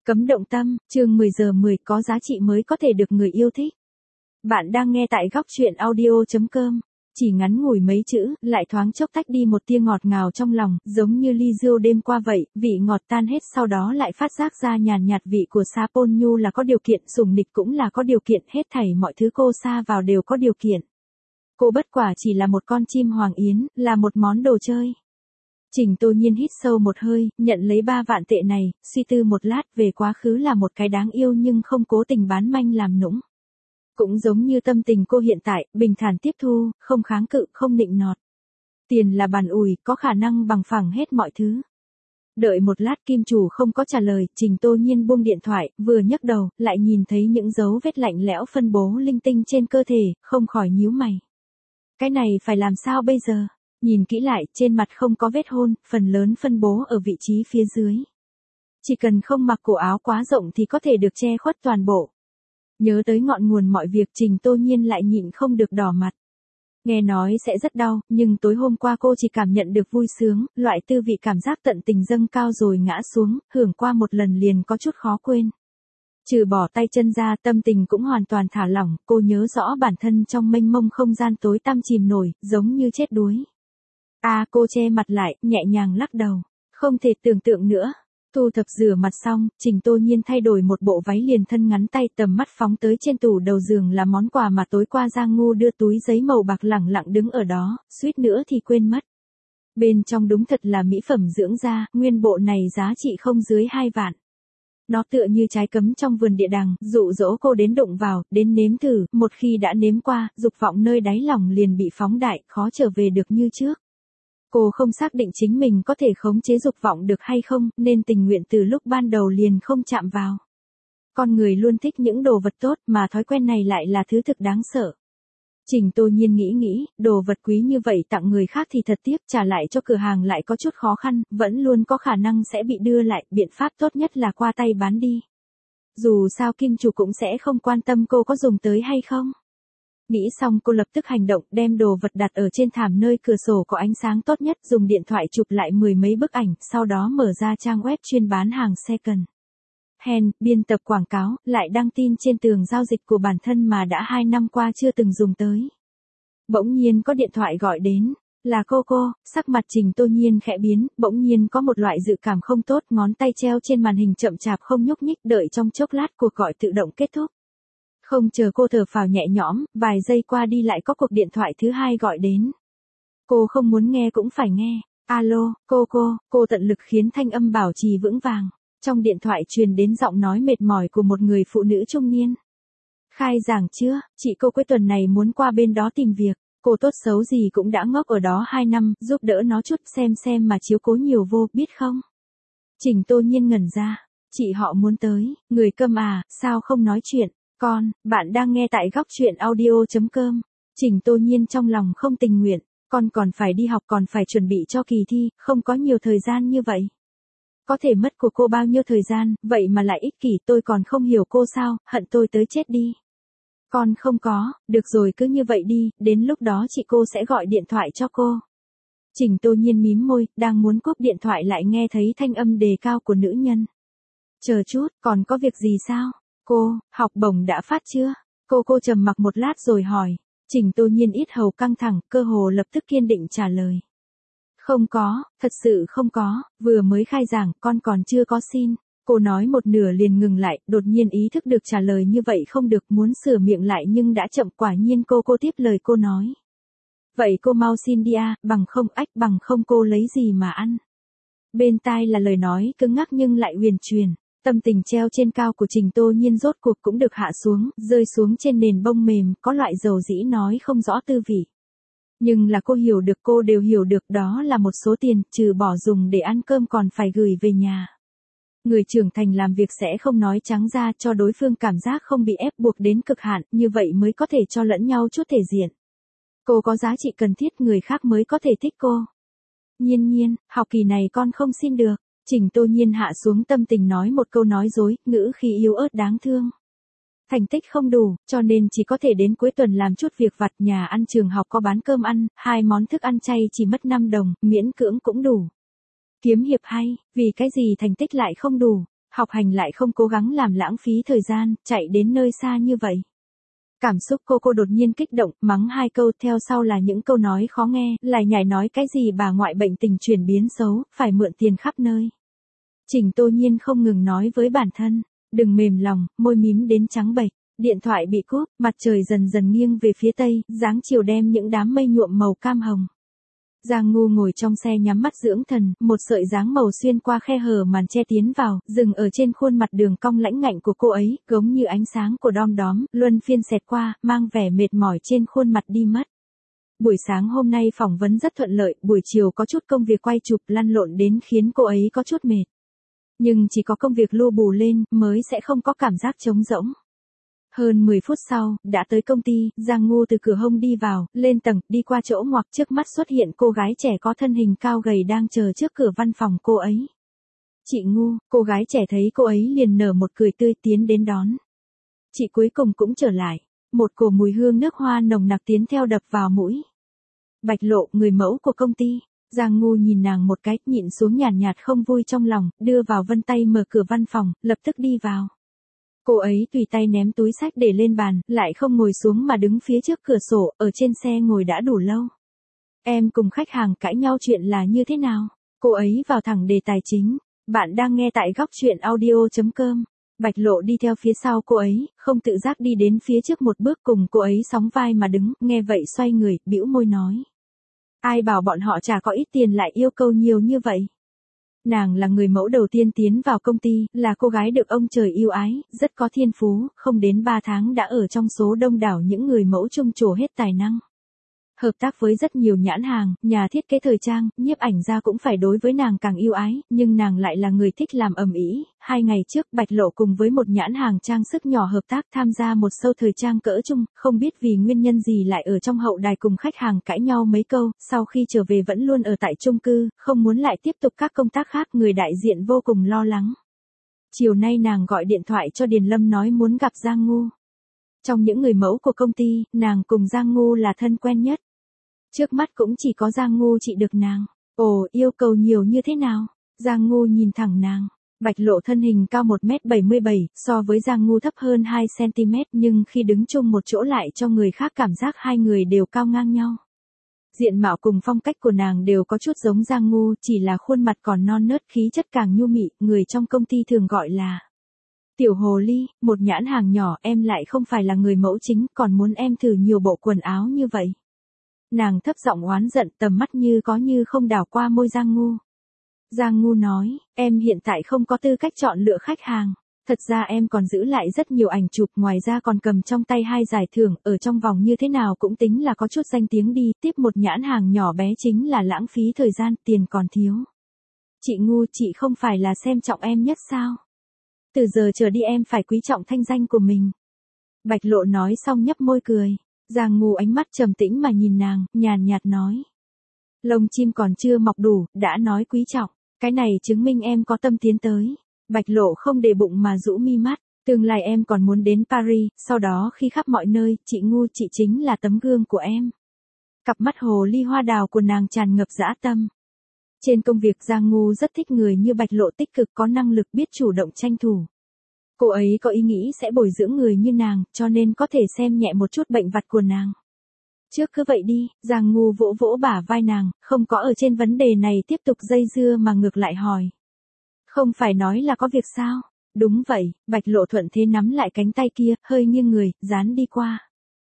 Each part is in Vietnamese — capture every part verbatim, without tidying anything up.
Cấm động tâm, chương mười giờ mười có giá trị mới có thể được người yêu thích. Bạn đang nghe tại góc truyện audio chấm com. Chỉ ngắn ngủi mấy chữ, lại thoáng chốc tách đi một tia ngọt ngào trong lòng, giống như ly rượu đêm qua vậy, vị ngọt tan hết sau đó lại phát giác ra nhàn nhạt vị của Sapon Nhu là có điều kiện, sủng nịch cũng là có điều kiện, hết thảy mọi thứ cô sa vào đều có điều kiện. Cô bất quả chỉ là một con chim hoàng yến, là một món đồ chơi. Trình Tô Nhiên hít sâu một hơi, nhận lấy ba vạn tệ này, suy tư một lát về quá khứ là một cái đáng yêu nhưng không cố tình bán manh làm nũng. Cũng giống như tâm tình cô hiện tại, bình thản tiếp thu, không kháng cự, không nịnh nọt. Tiền là bàn ủi, có khả năng bằng phẳng hết mọi thứ. Đợi một lát kim chủ không có trả lời, Trình Tô Nhiên buông điện thoại, vừa nhấc đầu, lại nhìn thấy những dấu vết lạnh lẽo phân bố linh tinh trên cơ thể, không khỏi nhíu mày. Cái này phải làm sao bây giờ? Nhìn kỹ lại, trên mặt không có vết hôn, phần lớn phân bố ở vị trí phía dưới. Chỉ cần không mặc cổ áo quá rộng thì có thể được che khuất toàn bộ. Nhớ tới ngọn nguồn mọi việc, Trình Tô Nhiên lại nhịn không được đỏ mặt. Nghe nói sẽ rất đau, nhưng tối hôm qua cô chỉ cảm nhận được vui sướng, loại tư vị cảm giác tận tình dâng cao rồi ngã xuống, hưởng qua một lần liền có chút khó quên. Trừ bỏ tay chân ra, tâm tình cũng hoàn toàn thả lỏng, cô nhớ rõ bản thân trong mênh mông không gian tối tăm chìm nổi, giống như chết đuối. À, cô che mặt lại, nhẹ nhàng lắc đầu. Không thể tưởng tượng nữa. Thu thập rửa mặt xong, Trình Tô Nhiên thay đổi một bộ váy liền thân ngắn tay, tầm mắt phóng tới trên tủ đầu giường là món quà mà tối qua Giang Ngu đưa, túi giấy màu bạc lẳng lặng đứng ở đó, suýt nữa thì quên mất. Bên trong đúng thật là mỹ phẩm dưỡng da, nguyên bộ này giá trị không dưới hai vạn. Nó tựa như trái cấm trong vườn địa đàng, dụ dỗ cô đến đụng vào, đến nếm thử, một khi đã nếm qua, dục vọng nơi đáy lòng liền bị phóng đại, khó trở về được như trước. Cô không xác định chính mình có thể khống chế dục vọng được hay không, nên tình nguyện từ lúc ban đầu liền không chạm vào. Con người luôn thích những đồ vật tốt, mà thói quen này lại là thứ thực đáng sợ. Trình Tô Nhiên nghĩ nghĩ, đồ vật quý như vậy tặng người khác thì thật tiếc, trả lại cho cửa hàng lại có chút khó khăn, vẫn luôn có khả năng sẽ bị đưa lại, biện pháp tốt nhất là qua tay bán đi. Dù sao kim chủ cũng sẽ không quan tâm cô có dùng tới hay không. Nghĩ xong cô lập tức hành động, đem đồ vật đặt ở trên thảm nơi cửa sổ có ánh sáng tốt nhất, dùng điện thoại chụp lại mười mấy bức ảnh, sau đó mở ra trang web chuyên bán hàng second hand, biên tập quảng cáo, lại đăng tin trên tường giao dịch của bản thân mà đã hai năm qua chưa từng dùng tới. Bỗng nhiên có điện thoại gọi đến, là cô cô, sắc mặt Trình Tô Nhiên khẽ biến, bỗng nhiên có một loại dự cảm không tốt, ngón tay treo trên màn hình chậm chạp không nhúc nhích, đợi trong chốc lát cuộc gọi tự động kết thúc. Không chờ cô thở phào nhẹ nhõm, vài giây qua đi lại có cuộc điện thoại thứ hai gọi đến. Cô không muốn nghe cũng phải nghe. Alo, cô cô, cô tận lực khiến thanh âm bảo trì vững vàng. Trong điện thoại truyền đến giọng nói mệt mỏi của một người phụ nữ trung niên. Khai giảng chưa, chị cô cuối tuần này muốn qua bên đó tìm việc. Cô tốt xấu gì cũng đã ngốc ở đó hai năm, giúp đỡ nó chút xem xem mà chiếu cố nhiều vô, biết không? Trình Tô Nhiên ngẩn ra. Chị họ muốn tới, người câm à, sao không nói chuyện? Con, bạn đang nghe tại góc truyện audio chấm com. Trình Tô Nhiên trong lòng không tình nguyện, con còn phải đi học, còn phải chuẩn bị cho kỳ thi, không có nhiều thời gian như vậy. Có thể mất của cô bao nhiêu thời gian, vậy mà lại ích kỷ, tôi còn không hiểu cô sao, hận tôi tới chết đi. Con không có, được rồi cứ như vậy đi, đến lúc đó chị cô sẽ gọi điện thoại cho cô. Trình Tô Nhiên mím môi, đang muốn cúp điện thoại lại nghe thấy thanh âm đề cao của nữ nhân. Chờ chút, còn có việc gì sao? Cô, học bổng đã phát chưa? Cô cô trầm mặc một lát rồi hỏi. Trình Tô Nhiên ít hầu căng thẳng, cơ hồ lập tức kiên định trả lời. Không có, thật sự không có, vừa mới khai giảng, con còn chưa có xin. Cô nói một nửa liền ngừng lại, đột nhiên ý thức được trả lời như vậy không được, muốn sửa miệng lại nhưng đã chậm, quả nhiên cô cô tiếp lời cô nói. Vậy cô mau xin đi à, bằng không ách, bằng không cô lấy gì mà ăn. Bên tai là lời nói cứng ngắc nhưng lại huyền truyền. Tâm tình treo trên cao của Trình Tô Nhiên rốt cuộc cũng được hạ xuống, rơi xuống trên nền bông mềm, có loại dầu dĩ nói không rõ tư vị. Nhưng là cô hiểu được, cô đều hiểu được, đó là một số tiền, trừ bỏ dùng để ăn cơm còn phải gửi về nhà. Người trưởng thành làm việc sẽ không nói trắng ra, cho đối phương cảm giác không bị ép buộc đến cực hạn, như vậy mới có thể cho lẫn nhau chút thể diện. Cô có giá trị cần thiết, người khác mới có thể thích cô. Nhiên nhiên, học kỳ này con không xin được. Trình Tô Nhiên hạ xuống tâm tình nói một câu nói dối, ngữ khí yếu ớt đáng thương. Thành tích không đủ, cho nên chỉ có thể đến cuối tuần làm chút việc vặt, nhà ăn trường học có bán cơm ăn, hai món thức ăn chay chỉ mất năm đồng, miễn cưỡng cũng đủ. Kiếm hiệp hay, vì cái gì thành tích lại không đủ? Học hành lại không cố gắng làm lãng phí thời gian, chạy đến nơi xa như vậy. Cảm xúc cô cô đột nhiên kích động, mắng hai câu, theo sau là những câu nói khó nghe, lại nhảy nói cái gì bà ngoại bệnh tình chuyển biến xấu, phải mượn tiền khắp nơi. Trình Tô Nhiên không ngừng nói với bản thân, đừng mềm lòng, môi mím đến trắng bệch. Điện thoại bị cúp, mặt trời dần dần nghiêng về phía tây, dáng chiều đem những đám mây nhuộm màu cam hồng. Giang Ngu ngồi trong xe nhắm mắt dưỡng thần, một sợi dáng màu xuyên qua khe hở màn che tiến vào, dừng ở trên khuôn mặt đường cong lãnh ngạnh của cô ấy, giống như ánh sáng của đom đóm, luân phiên xẹt qua, mang vẻ mệt mỏi trên khuôn mặt đi mất. Buổi sáng hôm nay phỏng vấn rất thuận lợi, buổi chiều có chút công việc quay chụp lăn lộn đến khiến cô ấy có chút mệt. Nhưng chỉ có công việc lu bù lên, mới sẽ không có cảm giác trống rỗng. Hơn mười phút sau, đã tới công ty, Giang Ngu từ cửa hông đi vào, lên tầng, đi qua chỗ ngoặc, trước mắt xuất hiện cô gái trẻ có thân hình cao gầy đang chờ trước cửa văn phòng cô ấy. Chị Ngu, cô gái trẻ thấy cô ấy liền nở một cười tươi tiến đến đón. Chị cuối cùng cũng trở lại, một cổ mùi hương nước hoa nồng nặc tiến theo đập vào mũi. Bạch Lộ, người mẫu của công ty. Giang Ngu nhìn nàng một cái, nhịn xuống nhàn nhạt, nhạt không vui trong lòng, đưa vào vân tay mở cửa văn phòng, lập tức đi vào. Cô ấy tùy tay ném túi sách để lên bàn, lại không ngồi xuống mà đứng phía trước cửa sổ, ở trên xe ngồi đã đủ lâu. Em cùng khách hàng cãi nhau chuyện là như thế nào? Cô ấy vào thẳng đề tài chính. Bạn đang nghe tại góc truyện audio chấm com. Bạch Lộ đi theo phía sau cô ấy, không tự giác đi đến phía trước một bước cùng cô ấy sóng vai mà đứng, nghe vậy xoay người, bĩu môi nói. Ai bảo bọn họ chả có ít tiền lại yêu cầu nhiều như vậy? Nàng là người mẫu đầu tiên tiến vào công ty, là cô gái được ông trời yêu ái, rất có thiên phú, không đến ba tháng đã ở trong số đông đảo những người mẫu trông trổ hết tài năng. Hợp tác với rất nhiều nhãn hàng, nhà thiết kế thời trang, nhiếp ảnh gia cũng phải đối với nàng càng yêu ái, nhưng nàng lại là người thích làm ầm ĩ. Hai ngày trước Bạch Lộ cùng với một nhãn hàng trang sức nhỏ hợp tác tham gia một show thời trang cỡ trung, không biết vì nguyên nhân gì lại ở trong hậu đài cùng khách hàng cãi nhau mấy câu, sau khi trở về vẫn luôn ở tại chung cư, không muốn lại tiếp tục các công tác khác, người đại diện vô cùng lo lắng. Chiều nay nàng gọi điện thoại cho Điền Lâm nói muốn gặp Giang Ngu. Trong những người mẫu của công ty, nàng cùng Giang Ngu là thân quen nhất. Trước mắt cũng chỉ có Giang Ngu trị được nàng. Ồ, yêu cầu nhiều như thế nào? Giang Ngu nhìn thẳng nàng. Bạch Lộ thân hình cao một mét bảy mươi bảy, so với Giang Ngu thấp hơn hai xăng-ti-mét, nhưng khi đứng chung một chỗ lại cho người khác cảm giác hai người đều cao ngang nhau. Diện mạo cùng phong cách của nàng đều có chút giống Giang Ngu, chỉ là khuôn mặt còn non nớt, khí chất càng nhu mị, người trong công ty thường gọi là Tiểu Hồ Ly, một nhãn hàng nhỏ, em lại không phải là người mẫu chính, còn muốn em thử nhiều bộ quần áo như vậy. Nàng thấp giọng oán giận, tầm mắt như có như không đảo qua môi Giang Ngu. Giang Ngu nói, em hiện tại không có tư cách chọn lựa khách hàng. Thật ra em còn giữ lại rất nhiều ảnh chụp, ngoài ra còn cầm trong tay hai giải thưởng, ở trong vòng như thế nào cũng tính là có chút danh tiếng đi, tiếp một nhãn hàng nhỏ bé chính là lãng phí thời gian, tiền còn thiếu. Chị Ngu, chị không phải là xem trọng em nhất sao? Từ giờ trở đi em phải quý trọng thanh danh của mình. Bạch Lộ nói xong nhấp môi cười. Giang Ngu ánh mắt trầm tĩnh mà nhìn nàng, nhàn nhạt nói. Lông chim còn chưa mọc đủ, đã nói quý trọng. Cái này chứng minh em có tâm tiến tới. Bạch Lộ không để bụng mà rũ mi mắt. Tương lai em còn muốn đến Paris, sau đó khi khắp mọi nơi, chị Ngu, chị chính là tấm gương của em. Cặp mắt hồ ly hoa đào của nàng tràn ngập dã tâm. Trên công việc Giang Ngu rất thích người như Bạch Lộ, tích cực, có năng lực, biết chủ động tranh thủ. Cô ấy có ý nghĩ sẽ bồi dưỡng người như nàng, cho nên có thể xem nhẹ một chút bệnh vặt của nàng. Trước cứ vậy đi, Giang Ngu vỗ vỗ bả vai nàng, không có ở trên vấn đề này tiếp tục dây dưa mà ngược lại hỏi. Không phải nói là có việc sao? Đúng vậy, Bạch Lộ thuận thế nắm lại cánh tay kia, hơi nghiêng người, dán đi qua.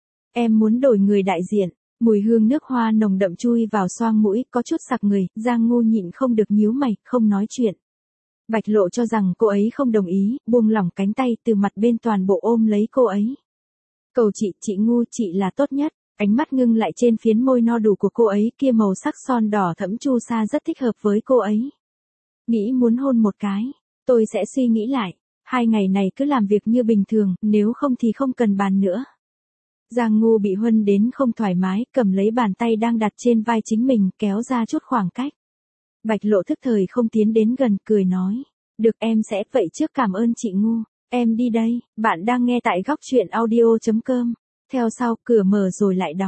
Em muốn đổi người đại diện, mùi hương nước hoa nồng đậm chui vào xoang mũi, có chút sặc người, Giang Ngu nhịn không được nhíu mày, không nói chuyện. Bạch Lộ cho rằng cô ấy không đồng ý, buông lỏng cánh tay từ mặt bên toàn bộ ôm lấy cô ấy. Cầu chị, chị Ngu, chị là tốt nhất. Ánh mắt ngưng lại trên phiến môi no đủ của cô ấy, kia màu sắc son đỏ thẫm chu sa rất thích hợp với cô ấy. Nghĩ muốn hôn một cái, tôi sẽ suy nghĩ lại. Hai ngày này cứ làm việc như bình thường, nếu không thì không cần bàn nữa. Giang Ngu bị huân đến không thoải mái, cầm lấy bàn tay đang đặt trên vai chính mình, kéo ra chút khoảng cách. Bạch Lộ thức thời không tiến đến gần, cười nói. Được, em sẽ, vậy trước cảm ơn chị Ngu. Em đi đây, bạn đang nghe tại góc truyện audio chấm com. Theo sau, cửa mở rồi lại đóng.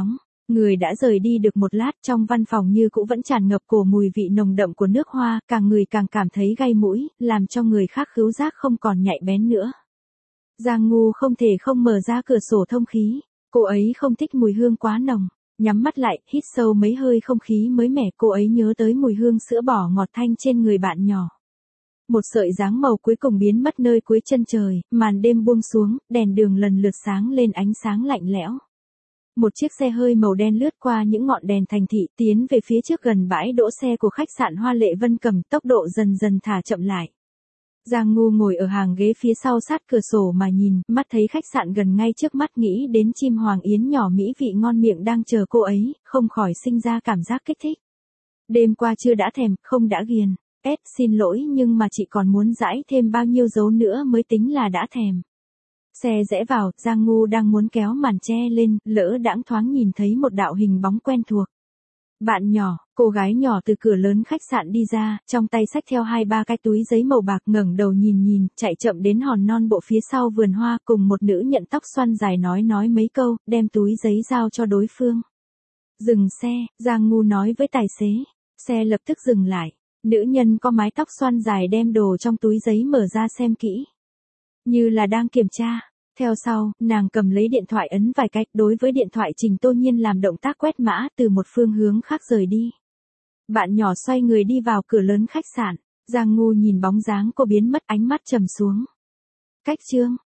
Người đã rời đi được một lát, trong văn phòng như cũ vẫn tràn ngập cổ mùi vị nồng đậm của nước hoa, càng người càng cảm thấy gai mũi, làm cho người khác khứu giác không còn nhạy bén nữa. Giang Ngu không thể không mở ra cửa sổ thông khí, cô ấy không thích mùi hương quá nồng, nhắm mắt lại, hít sâu mấy hơi không khí mới mẻ, cô ấy nhớ tới mùi hương sữa bò ngọt thanh trên người bạn nhỏ. Một sợi dáng màu cuối cùng biến mất nơi cuối chân trời, màn đêm buông xuống, đèn đường lần lượt sáng lên ánh sáng lạnh lẽo. Một chiếc xe hơi màu đen lướt qua những ngọn đèn thành thị, tiến về phía trước gần bãi đỗ xe của khách sạn Hoa Lệ Vân Cầm, tốc độ dần dần thả chậm lại. Giang Ngu ngồi ở hàng ghế phía sau sát cửa sổ mà nhìn, mắt thấy khách sạn gần ngay trước mắt, nghĩ đến chim hoàng yến nhỏ mỹ vị ngon miệng đang chờ cô ấy, không khỏi sinh ra cảm giác kích thích. Đêm qua chưa đã thèm, không đã ghiền. Ed xin lỗi nhưng mà chị còn muốn dãi thêm bao nhiêu dấu nữa mới tính là đã thèm. Xe rẽ vào, Giang Ngu đang muốn kéo màn che lên, lỡ đãng thoáng nhìn thấy một đạo hình bóng quen thuộc. Bạn nhỏ, cô gái nhỏ từ cửa lớn khách sạn đi ra, trong tay xách theo hai ba cái túi giấy màu bạc, ngẩng đầu nhìn nhìn, chạy chậm đến hòn non bộ phía sau vườn hoa, cùng một nữ nhận tóc xoăn dài nói nói mấy câu, đem túi giấy giao cho đối phương. Dừng xe, Giang Ngu nói với tài xế. Xe lập tức dừng lại. Nữ nhân có mái tóc xoăn dài đem đồ trong túi giấy mở ra xem kỹ. Như là đang kiểm tra. Theo sau, nàng cầm lấy điện thoại ấn vài cách, đối với điện thoại Trình Tô Nhiên làm động tác quét mã từ một phương hướng khác rời đi. Bạn nhỏ xoay người đi vào cửa lớn khách sạn. Giang Ngu nhìn bóng dáng cô biến mất, ánh mắt trầm xuống. Cách chương.